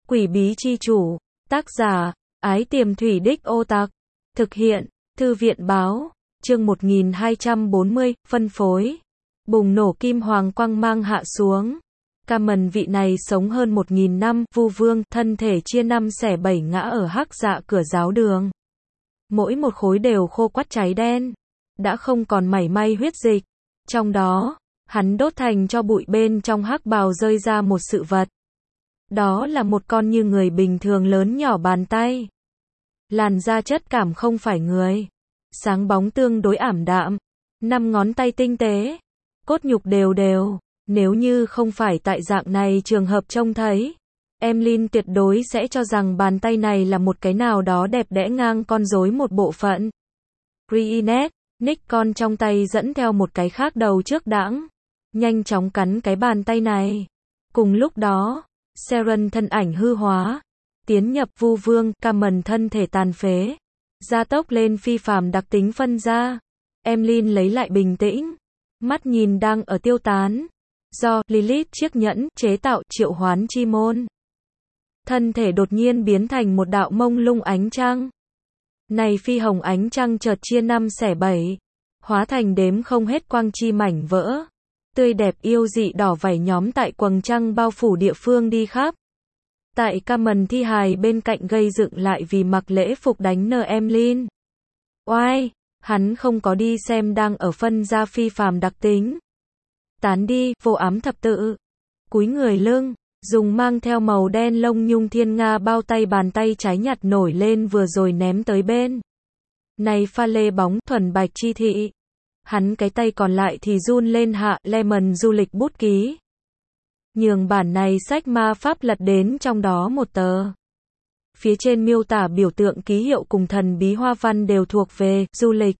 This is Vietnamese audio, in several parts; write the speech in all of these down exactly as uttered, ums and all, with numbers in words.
Quỷ bí chi chủ. Tác giả, Ái Tiềm Thủy Đích Ô Tạc. Thực hiện, Thư viện báo. Chương một nghìn hai trăm bốn mươi, phân phối. Bùng nổ kim hoàng quang mang hạ xuống. Cameron vị này sống hơn một nghìn năm, Vu Vương, thân thể chia năm xẻ bảy ngã ở hắc dạ cửa giáo đường. Mỗi một khối đều khô quắt cháy đen. Đã không còn mảy may huyết dịch. Trong đó, hắn đốt thành cho bụi bên trong hắc bào rơi ra một sự vật. Đó là một con như người bình thường lớn nhỏ bàn tay. Làn da chất cảm không phải người. Sáng bóng tương đối ảm đạm. Năm ngón tay tinh tế. Cốt nhục đều đều. Nếu như không phải tại dạng này trường hợp trông thấy, Emlyn tuyệt đối sẽ cho rằng bàn tay này là một cái nào đó đẹp đẽ ngang con rối một bộ phận. Reenact, Nick con trong tay dẫn theo một cái khác đầu trước đãng, nhanh chóng cắn cái bàn tay này. Cùng lúc đó, Seren thân ảnh hư hóa, tiến nhập Vu Vương, Cameron thân thể tàn phế, gia tốc lên phi phàm đặc tính phân ra. Emlyn lấy lại bình tĩnh, mắt nhìn đang ở tiêu tán. Do Lilith chiếc nhẫn chế tạo triệu hoán chi môn. Thân thể đột nhiên biến thành một đạo mông lung ánh trăng. Này phi hồng ánh trăng chợt chia năm xẻ bảy, hóa thành đếm không hết quang chi mảnh vỡ. Tươi đẹp yêu dị đỏ vảy nhóm tại quầng trăng bao phủ địa phương đi khắp. Tại Cameron thi hài bên cạnh gây dựng lại vì mặc lễ phục đánh nờ Emlyn. Oai, hắn không có đi xem đang ở phân ra phi phàm đặc tính. Tán đi, vô ám thập tự. Cúi người lưng, dùng mang theo màu đen lông nhung thiên nga bao tay bàn tay trái nhặt nổi lên vừa rồi ném tới bên. Này pha lê bóng, thuần bạch chi thị. Hắn cái tay còn lại thì run lên hạ, Lemon du lịch bút ký. Nhường bản này sách ma pháp lật đến trong đó một tờ. Phía trên miêu tả biểu tượng ký hiệu cùng thần bí hoa văn đều thuộc về du lịch.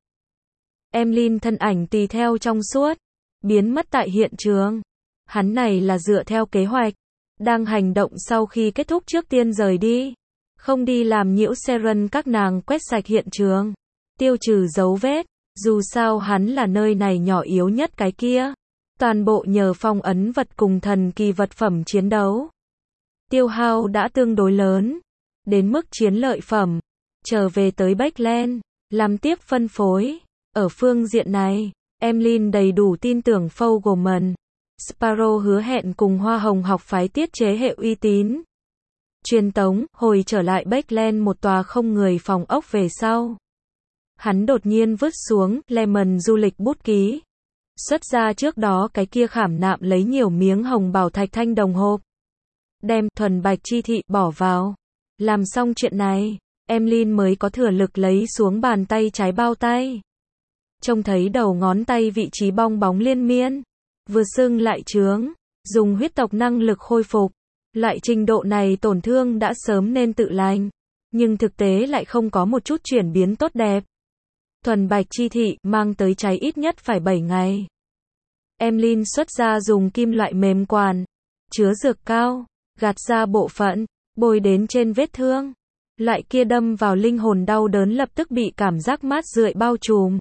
Emlyn thân ảnh tùy theo trong suốt, biến mất tại hiện trường. Hắn này là dựa theo kế hoạch, đang hành động sau khi kết thúc trước tiên rời đi. Không đi làm nhiễu Seren các nàng quét sạch hiện trường, tiêu trừ dấu vết. Dù sao hắn là nơi này nhỏ yếu nhất cái kia. Toàn bộ nhờ phong ấn vật cùng thần kỳ vật phẩm chiến đấu. Tiêu hao đã tương đối lớn. Đến mức chiến lợi phẩm. Trở về tới Backland, làm tiếp phân phối. Ở phương diện này, Emlyn đầy đủ tin tưởng Fogelman. Sparrow hứa hẹn cùng Hoa Hồng học phái tiết chế hệ uy tín. Truyền tống, hồi trở lại Backland một tòa không người phòng ốc về sau. Hắn đột nhiên vứt xuống, Lemon du lịch bút ký. Xuất ra trước đó cái kia khảm nạm lấy nhiều miếng hồng bảo thạch thanh đồng hộp. Đem thuần bạch chi thị bỏ vào. Làm xong chuyện này, Emlyn mới có thừa lực lấy xuống bàn tay trái bao tay. Trông thấy đầu ngón tay vị trí bong bóng liên miên. Vừa sưng lại trướng. Dùng huyết tộc năng lực khôi phục. Loại trình độ này tổn thương đã sớm nên tự lành. Nhưng thực tế lại không có một chút chuyển biến tốt đẹp. Thuần bạch chi thị, mang tới cháy ít nhất phải bảy ngày. Emlyn xuất ra dùng kim loại mềm quản, chứa dược cao, gạt ra bộ phận, bôi đến trên vết thương. Loại kia đâm vào linh hồn đau đớn lập tức bị cảm giác mát rượi bao trùm.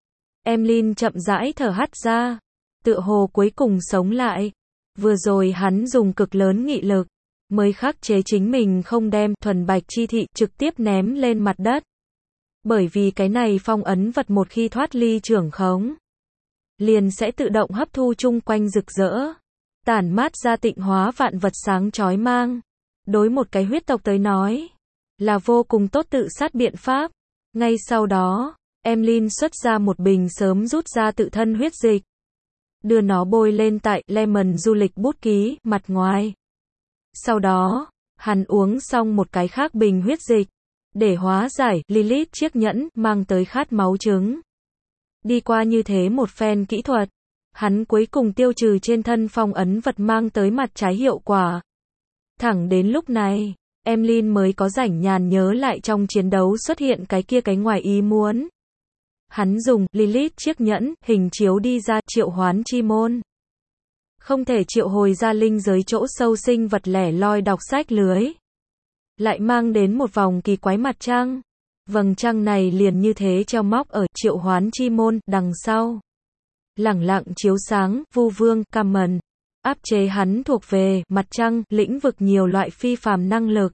Emlyn chậm rãi thở hắt ra, tựa hồ cuối cùng sống lại. Vừa rồi hắn dùng cực lớn nghị lực, mới khắc chế chính mình không đem thuần bạch chi thị trực tiếp ném lên mặt đất. Bởi vì cái này phong ấn vật một khi thoát ly trưởng khống, liền sẽ tự động hấp thu chung quanh rực rỡ, tản mát ra tịnh hóa vạn vật sáng chói mang. Đối một cái huyết tộc tới nói, là vô cùng tốt tự sát biện pháp. Ngay sau đó, Emlyn xuất ra một bình sớm rút ra tự thân huyết dịch. Đưa nó bôi lên tại Lemon du lịch bút ký, mặt ngoài. Sau đó, hắn uống xong một cái khác bình huyết dịch. Để hóa giải Lilith chiếc nhẫn mang tới khát máu trứng. Đi qua như thế một phen kỹ thuật, hắn cuối cùng tiêu trừ trên thân phong ấn vật mang tới mặt trái hiệu quả. Thẳng đến lúc này, Emlyn mới có rảnh nhàn nhớ lại trong chiến đấu xuất hiện cái kia cái ngoài ý muốn. Hắn dùng Lilith chiếc nhẫn hình chiếu đi ra triệu hoán chi môn. Không thể triệu hồi ra linh giới chỗ sâu sinh vật lẻ loi đọc sách lưới. Lại mang đến một vòng kỳ quái mặt trăng. Vầng trăng này liền như thế treo móc ở triệu hoán chi môn đằng sau. Lẳng lặng chiếu sáng, Vu Vương, Cameron. áp chế hắn thuộc về mặt trăng, lĩnh vực nhiều loại phi phàm năng lực.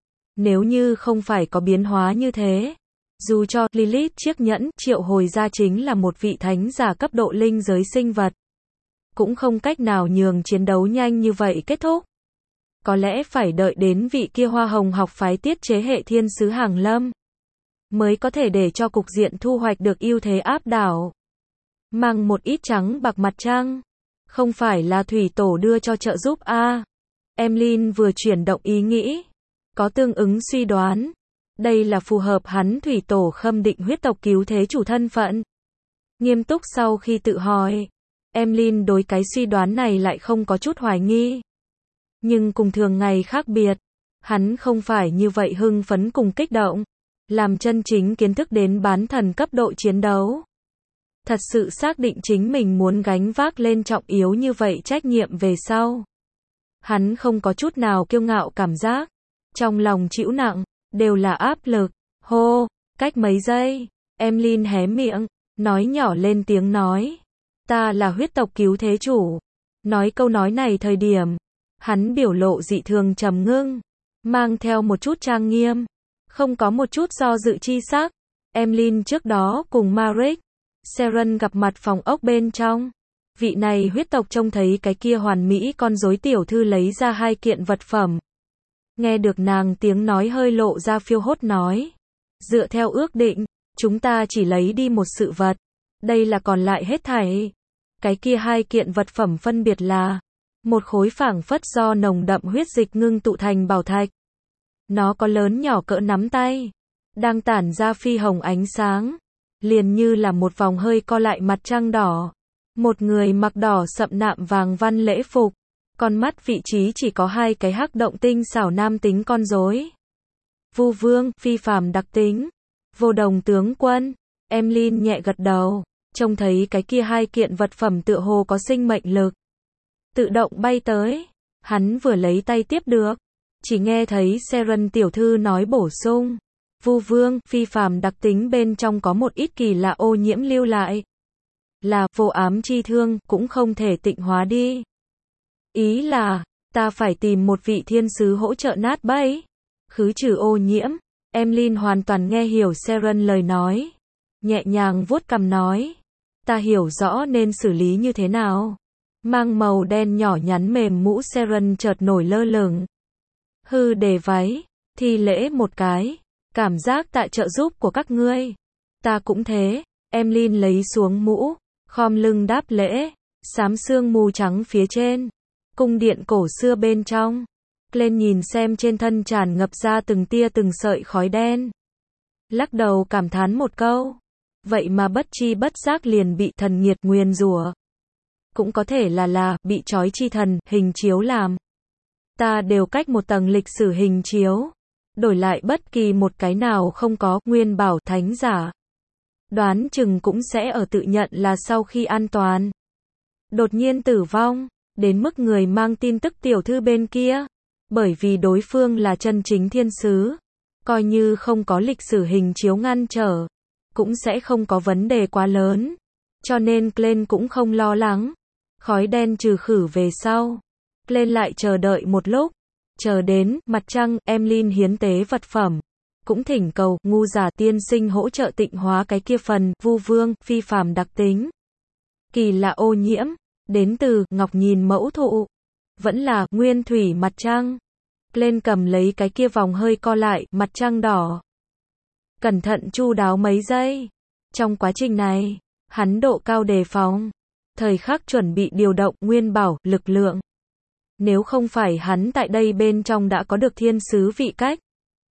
Nếu như không phải có biến hóa như thế, dù cho Lilith chiếc nhẫn triệu hồi ra chính là một vị thánh giả cấp độ linh giới sinh vật, cũng không cách nào nhường chiến đấu nhanh như vậy kết thúc. Có lẽ phải đợi đến vị kia hoa hồng học phái tiết chế hệ thiên sứ hàng lâm, mới có thể để cho cục diện thu hoạch được ưu thế áp đảo. Mang một ít trắng bạc mặt trăng, không phải là thủy tổ đưa cho trợ giúp a? À, Emlyn vừa chuyển động ý nghĩ, có tương ứng suy đoán. Đây là phù hợp hắn thủy tổ khâm định huyết tộc cứu thế chủ thân phận. Nghiêm túc sau khi tự hỏi, Emlyn đối cái suy đoán này lại không có chút hoài nghi. Nhưng cùng thường ngày khác biệt, hắn không phải như vậy hưng phấn cùng kích động, làm chân chính kiến thức đến bán thần cấp độ chiến đấu. Thật sự xác định chính mình muốn gánh vác lên trọng yếu như vậy trách nhiệm về sau. Hắn không có chút nào kiêu ngạo cảm giác, trong lòng chịu nặng, đều là áp lực. Hô, cách mấy giây, Emlyn hé miệng, nói nhỏ lên tiếng nói. Ta là huyết tộc cứu thế chủ. Nói câu nói này thời điểm, hắn biểu lộ dị thường trầm ngưng, mang theo một chút trang nghiêm, không có một chút do dự chi sắc. Emlyn trước đó cùng Maric, Seren gặp mặt phòng ốc bên trong. Vị này huyết tộc trông thấy cái kia hoàn mỹ con rối tiểu thư lấy ra hai kiện vật phẩm. Nghe được nàng tiếng nói hơi lộ ra phiêu hốt nói. Dựa theo ước định, chúng ta chỉ lấy đi một sự vật. Đây là còn lại hết thảy. Cái kia hai kiện vật phẩm phân biệt là một khối phảng phất do nồng đậm huyết dịch ngưng tụ thành bảo thạch. Nó có lớn nhỏ cỡ nắm tay, đang tản ra phi hồng ánh sáng, liền như là một vòng hơi co lại mặt trăng đỏ. Một người mặc đỏ sậm nạm vàng văn lễ phục, con mắt vị trí chỉ có hai cái hắc động tinh xảo nam tính con rối. Vu vương, phi phàm đặc tính. Vô đồng tướng quân. Emlyn nhẹ gật đầu, trông thấy cái kia hai kiện vật phẩm tựa hồ có sinh mệnh lực, tự động bay tới. Hắn vừa lấy tay tiếp được, chỉ nghe thấy Seren tiểu thư nói bổ sung. Vu vương, phi phàm đặc tính bên trong có một ít kỳ lạ ô nhiễm lưu lại. Là vô ám chi thương, cũng không thể tịnh hóa đi. Ý là, ta phải tìm một vị thiên sứ hỗ trợ nát bấy, khứ trừ ô nhiễm. Emlyn hoàn toàn nghe hiểu Seren lời nói, nhẹ nhàng vuốt cằm nói. Ta hiểu rõ nên xử lý như thế nào. Mang màu đen nhỏ nhắn mềm mũ Seren chợt nổi lơ lửng. Hư đề váy, thi lễ một cái, cảm giác tạ trợ giúp của các ngươi. Ta cũng thế. Emlyn lấy xuống mũ, khom lưng đáp lễ. Xám sương mù trắng phía trên, cung điện cổ xưa bên trong. Lên nhìn xem trên thân tràn ngập ra từng tia từng sợi khói đen, lắc đầu cảm thán một câu. Vậy mà bất chi bất giác liền bị thần nghiệt nguyền rủa. Cũng có thể là là bị trói chi thần hình chiếu làm. Ta đều cách một tầng lịch sử hình chiếu, đổi lại bất kỳ một cái nào không có nguyên bảo thánh giả, đoán chừng cũng sẽ ở tự nhận là sau khi an toàn, đột nhiên tử vong. Đến mức người mang tin tức tiểu thư bên kia, bởi vì đối phương là chân chính thiên sứ, coi như không có lịch sử hình chiếu ngăn trở, cũng sẽ không có vấn đề quá lớn. Cho nên Glenn cũng không lo lắng. Khói đen trừ khử về sau, Glenn lại chờ đợi một lúc, chờ đến mặt trăng. Emlyn hiến tế vật phẩm, cũng thỉnh cầu ngu giả tiên sinh hỗ trợ tịnh hóa cái kia phần vu vương phi phàm đặc tính. Kỳ lạ ô nhiễm, đến từ ngọc nhìn mẫu thụ, vẫn là nguyên thủy mặt trăng. Glenn cầm lấy cái kia vòng hơi co lại mặt trăng đỏ, cẩn thận chu đáo mấy giây. Trong quá trình này, hắn độ cao đề phòng, thời khắc chuẩn bị điều động nguyên bảo lực lượng. Nếu không phải hắn tại đây bên trong đã có được thiên sứ vị cách,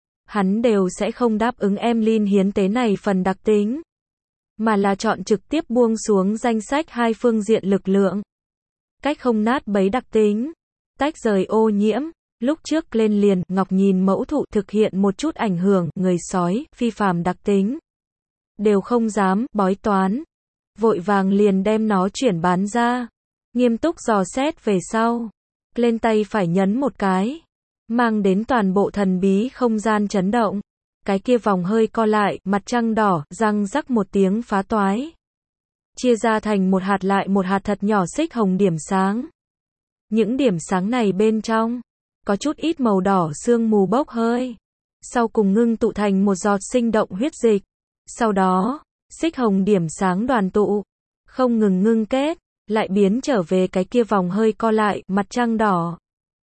hắn đều sẽ không đáp ứng Emlyn hiến tế này phần đặc tính, mà là chọn trực tiếp buông xuống danh sách hai phương diện lực lượng. Cách không nát bấy đặc tính, tách rời ô nhiễm. Lúc trước lên liền ngọc nhìn mẫu thụ thực hiện một chút ảnh hưởng người sói phi phàm đặc tính, đều không dám bói toán, vội vàng liền đem nó chuyển bán ra. Nghiêm túc dò xét về sau, lên tay phải nhấn một cái, mang đến toàn bộ thần bí không gian chấn động. Cái kia vòng hơi co lại mặt trăng đỏ răng rắc một tiếng phá toái, chia ra thành một hạt lại một hạt thật nhỏ xích hồng điểm sáng. Những điểm sáng này bên trong, có chút ít màu đỏ sương mù bốc hơi. Sau cùng ngưng tụ thành một giọt sinh động huyết dịch. Sau đó, xích hồng điểm sáng đoàn tụ, không ngừng ngưng kết, lại biến trở về cái kia vòng hơi co lại, mặt trăng đỏ.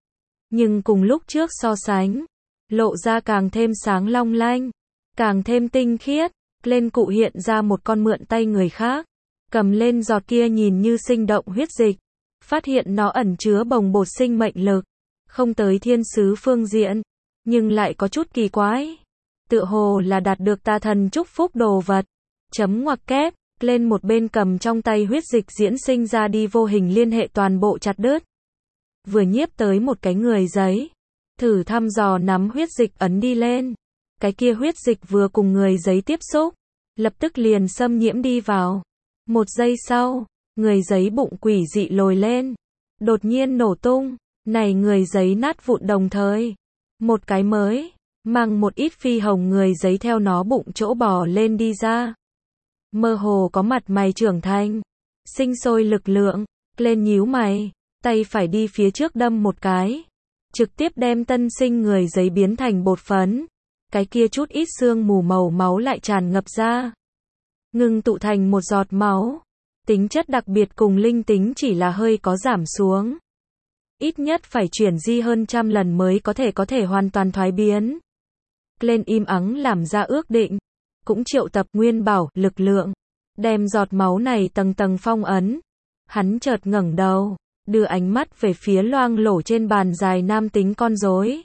Nhưng cùng lúc trước so sánh, lộ ra càng thêm sáng long lanh, càng thêm tinh khiết. Lên cụ hiện ra một con mượn tay người khác, cầm lên giọt kia nhìn như sinh động huyết dịch, phát hiện nó ẩn chứa bồng bột sinh mệnh lực, không tới thiên sứ phương diện, nhưng lại có chút kỳ quái. Tựa hồ là đạt được tà thần chúc phúc đồ vật. Chấm ngoặc kép, lên một bên cầm trong tay huyết dịch diễn sinh ra đi vô hình liên hệ toàn bộ chặt đứt. Vừa nhiếp tới một cái người giấy, thử thăm dò nắm huyết dịch ấn đi lên. Cái kia huyết dịch vừa cùng người giấy tiếp xúc, lập tức liền xâm nhiễm đi vào. Một giây sau, người giấy bụng quỷ dị lồi lên, đột nhiên nổ tung. Này người giấy nát vụn đồng thời, một cái mới, mang một ít phi hồng người giấy theo nó bụng chỗ bò lên đi ra. Mơ hồ có mặt mày trưởng thành, sinh sôi lực lượng, lên nhíu mày, tay phải đi phía trước đâm một cái, trực tiếp đem tân sinh người giấy biến thành bột phấn. Cái kia chút ít sương mù màu máu lại tràn ngập ra, ngưng tụ thành một giọt máu. Tính chất đặc biệt cùng linh tính chỉ là hơi có giảm xuống. Ít nhất phải chuyển di hơn trăm lần mới có thể có thể hoàn toàn thoái biến. Lên im ắng làm ra ước định, cũng triệu tập nguyên bảo, lực lượng, đem giọt máu này tầng tầng phong ấn. Hắn chợt ngẩng đầu, đưa ánh mắt về phía loang lổ trên bàn dài nam tính con rối.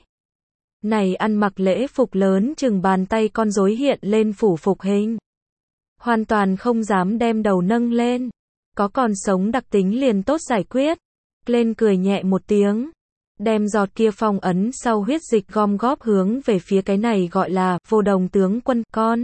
Này ăn mặc lễ phục lớn chừng bàn tay con rối hiện lên phủ phục hình, hoàn toàn không dám đem đầu nâng lên. Có còn sống đặc tính liền tốt giải quyết. Lên cười nhẹ một tiếng, đem giọt kia phong ấn sau huyết dịch gom góp hướng về phía cái này gọi là vô đồng tướng quân con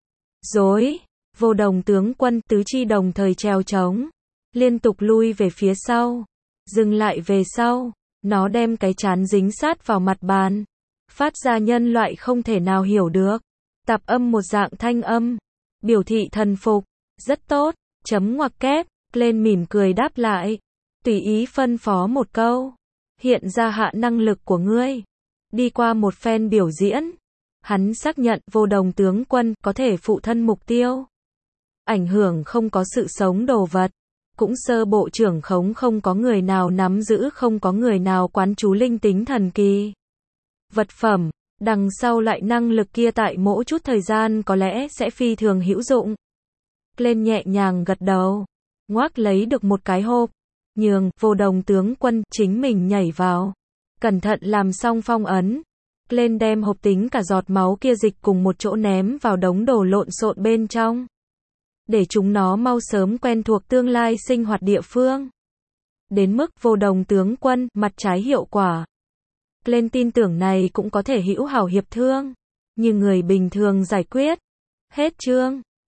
rối. Vô đồng tướng quân tứ chi đồng thời treo trống, liên tục lui về phía sau, dừng lại về sau, nó đem cái trán dính sát vào mặt bàn, phát ra nhân loại không thể nào hiểu được tạp âm một dạng thanh âm, biểu thị thần phục. Rất tốt. Chấm ngoặc kép, lên mỉm cười đáp lại, tùy ý phân phó một câu, hiện ra hạ năng lực của ngươi. Đi qua một phen biểu diễn, hắn xác nhận vô đồng tướng quân có thể phụ thân mục tiêu, ảnh hưởng không có sự sống đồ vật, cũng sơ bộ trưởng khống không có người nào nắm giữ, không có người nào quán chú linh tính thần kỳ vật phẩm. Đằng sau lại năng lực kia tại mỗi chút thời gian có lẽ sẽ phi thường hữu dụng. Lên nhẹ nhàng gật đầu, ngoác lấy được một cái hộp, nhường vô đồng tướng quân chính mình nhảy vào, cẩn thận làm xong phong ấn. Lên đem hộp tính cả giọt máu kia dịch cùng một chỗ ném vào đống đồ lộn xộn bên trong, để chúng nó mau sớm quen thuộc tương lai sinh hoạt địa phương. Đến mức vô đồng tướng quân mặt trái hiệu quả, lên tin tưởng này cũng có thể hữu hảo hiệp thương, như người bình thường giải quyết. Hết chương.